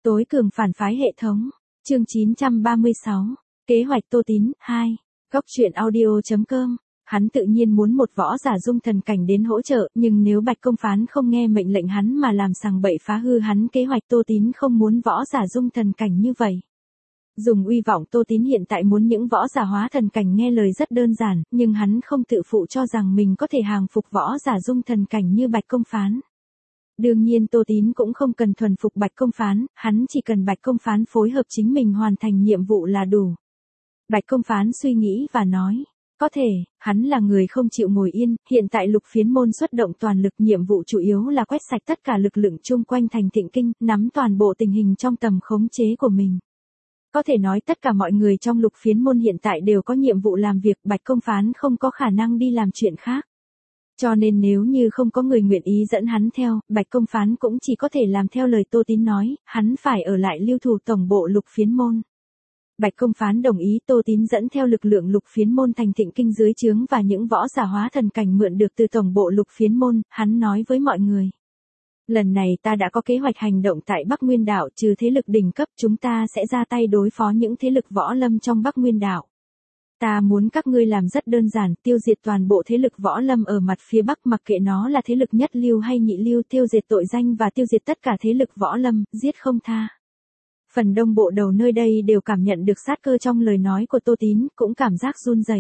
Tối cường phản phái hệ thống. Chương 936. Kế hoạch Tô Tín 2. Góc truyện audio.com. Hắn tự nhiên muốn một võ giả dung thần cảnh đến hỗ trợ, nhưng nếu Bạch Công Phán không nghe mệnh lệnh hắn mà làm sằng bậy phá hư hắn kế hoạch, Tô Tín không muốn võ giả dung thần cảnh như vậy. Dùng uy vọng, Tô Tín hiện tại muốn những võ giả hóa thần cảnh nghe lời rất đơn giản, nhưng hắn không tự phụ cho rằng mình có thể hàng phục võ giả dung thần cảnh như Bạch Công Phán. Đương nhiên Tô Tín cũng không cần thuần phục Bạch Công Phán, hắn chỉ cần Bạch Công Phán phối hợp chính mình hoàn thành nhiệm vụ là đủ. Bạch Công Phán suy nghĩ và nói, có thể, hắn là người không chịu ngồi yên, hiện tại Lục Phiến Môn xuất động toàn lực, nhiệm vụ chủ yếu là quét sạch tất cả lực lượng chung quanh thành Thịnh Kinh, nắm toàn bộ tình hình trong tầm khống chế của mình. Có thể nói tất cả mọi người trong Lục Phiến Môn hiện tại đều có nhiệm vụ làm việc, Bạch Công Phán không có khả năng đi làm chuyện khác. Cho nên nếu như không có người nguyện ý dẫn hắn theo, Bạch Công Phán cũng chỉ có thể làm theo lời Tô Tín nói, hắn phải ở lại lưu thủ tổng bộ Lục Phiến Môn. Bạch Công Phán đồng ý, Tô Tín dẫn theo lực lượng Lục Phiến Môn thành Thịnh Kinh dưới trướng và những võ giả hóa thần cảnh mượn được từ tổng bộ Lục Phiến Môn, hắn nói với mọi người. Lần này ta đã có kế hoạch hành động tại Bắc Nguyên Đảo, trừ thế lực đỉnh cấp chúng ta sẽ ra tay đối phó những thế lực võ lâm trong Bắc Nguyên Đảo. Ta muốn các ngươi làm rất đơn giản, tiêu diệt toàn bộ thế lực võ lâm ở mặt phía Bắc, mặc kệ nó là thế lực nhất lưu hay nhị lưu, tiêu diệt tội danh và tiêu diệt tất cả thế lực võ lâm, giết không tha. Phần đông bộ đầu nơi đây đều cảm nhận được sát cơ trong lời nói của Tô Tín, cũng cảm giác run rẩy.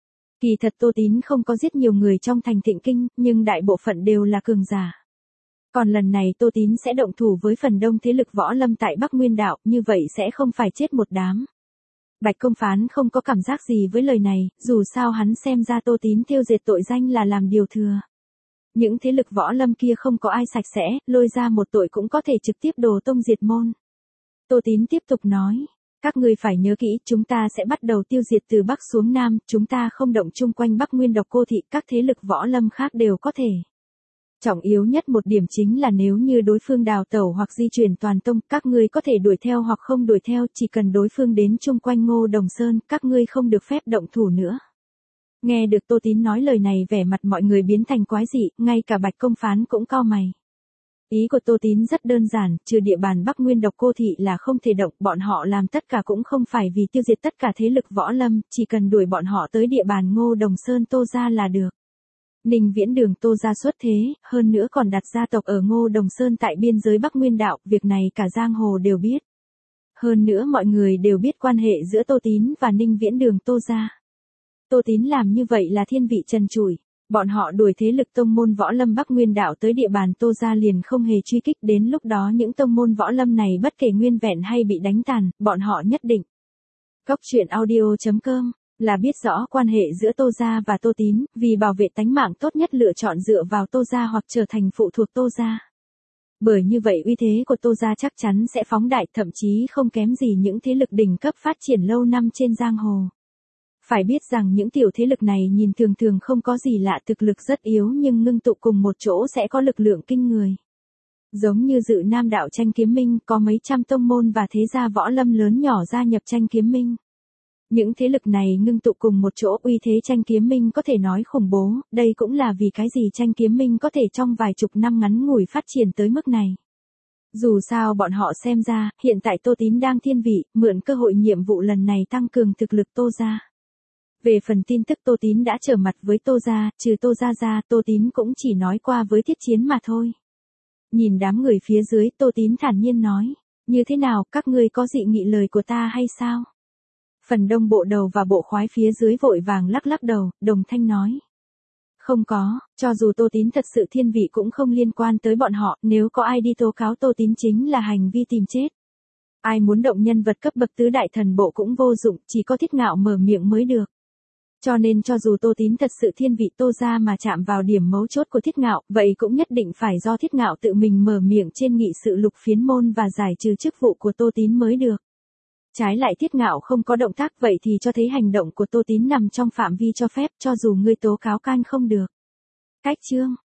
Kỳ thật Tô Tín không có giết nhiều người trong thành Thịnh Kinh, nhưng đại bộ phận đều là cường giả. Còn lần này Tô Tín sẽ động thủ với phần đông thế lực võ lâm tại Bắc Nguyên Đảo, như vậy sẽ không phải chết một đám. Bạch Công Phán không có cảm giác gì với lời này, dù sao hắn xem ra Tô Tín tiêu diệt tội danh là làm điều thừa. Những thế lực võ lâm kia không có ai sạch sẽ, lôi ra một tội cũng có thể trực tiếp đồ tông diệt môn. Tô Tín tiếp tục nói, các ngươi phải nhớ kỹ, chúng ta sẽ bắt đầu tiêu diệt từ Bắc xuống Nam, chúng ta không động chung quanh Bắc Nguyên Độc Cô Thị, các thế lực võ lâm khác đều có thể. Trọng yếu nhất một điểm chính là nếu như đối phương đào tẩu hoặc di chuyển toàn tông, các ngươi có thể đuổi theo hoặc không đuổi theo, chỉ cần đối phương đến chung quanh Ngô Đồng Sơn, các ngươi không được phép động thủ nữa. Nghe được Tô Tín nói lời này, vẻ mặt mọi người biến thành quái dị, ngay cả Bạch Công Phán cũng cau mày. Ý của Tô Tín rất đơn giản, trừ địa bàn Bắc Nguyên Độc Cô Thị là không thể động, bọn họ làm tất cả cũng không phải vì tiêu diệt tất cả thế lực võ lâm, chỉ cần đuổi bọn họ tới địa bàn Ngô Đồng Sơn Tô gia là được. Ninh Viễn Đường Tô gia xuất thế, hơn nữa còn đặt gia tộc ở Ngô Đồng Sơn tại biên giới Bắc Nguyên Đạo, việc này cả giang hồ đều biết. Hơn nữa mọi người đều biết quan hệ giữa Tô Tín và Ninh Viễn Đường Tô gia. Tô Tín làm như vậy là thiên vị trần trụi. Bọn họ đuổi thế lực tông môn võ lâm Bắc Nguyên Đảo tới địa bàn Tô gia liền không hề truy kích, đến lúc đó những tông môn võ lâm này bất kể nguyên vẹn hay bị đánh tàn, bọn họ nhất định. Góc truyện audio.com là biết rõ quan hệ giữa Tô gia và Tô Tín, vì bảo vệ tánh mạng tốt nhất lựa chọn dựa vào Tô gia hoặc trở thành phụ thuộc Tô gia. Bởi như vậy uy thế của Tô gia chắc chắn sẽ phóng đại, thậm chí không kém gì những thế lực đỉnh cấp phát triển lâu năm trên giang hồ. Phải biết rằng những tiểu thế lực này nhìn thường thường không có gì lạ, thực lực rất yếu nhưng ngưng tụ cùng một chỗ sẽ có lực lượng kinh người. Giống như Dự Nam Đạo Tranh Kiếm Minh, có mấy trăm tông môn và thế gia võ lâm lớn nhỏ gia nhập Tranh Kiếm Minh. Những thế lực này ngưng tụ cùng một chỗ, uy thế Tranh Kiếm Minh có thể nói khủng bố, đây cũng là vì cái gì Tranh Kiếm Minh có thể trong vài chục năm ngắn ngủi phát triển tới mức này. Dù sao bọn họ xem ra, hiện tại Tô Tín đang thiên vị, mượn cơ hội nhiệm vụ lần này tăng cường thực lực Tô gia. Về phần tin tức Tô Tín đã trở mặt với Tô gia, trừ Tô gia ra, Tô Tín cũng chỉ nói qua với Thiết Chiến mà thôi. Nhìn đám người phía dưới, Tô Tín thản nhiên nói, như thế nào, các ngươi có dị nghị lời của ta hay sao? Phần đông bộ đầu và bộ khoái phía dưới vội vàng lắc lắc đầu, đồng thanh nói. Không có, cho dù Tô Tín thật sự thiên vị cũng không liên quan tới bọn họ, nếu có ai đi tố cáo Tô Tín chính là hành vi tìm chết. Ai muốn động nhân vật cấp bậc tứ đại thần bộ cũng vô dụng, chỉ có Thiết Ngạo mở miệng mới được. Cho nên cho dù Tô Tín thật sự thiên vị Tô gia mà chạm vào điểm mấu chốt của Thiết Ngạo, vậy cũng nhất định phải do Thiết Ngạo tự mình mở miệng trên nghị sự Lục Phiến Môn và giải trừ chức vụ của Tô Tín mới được. Trái lại Thiết Ngạo không có động tác, vậy thì cho thấy hành động của Tô Tín nằm trong phạm vi cho phép, cho dù ngươi tố cáo can không được. Cách chương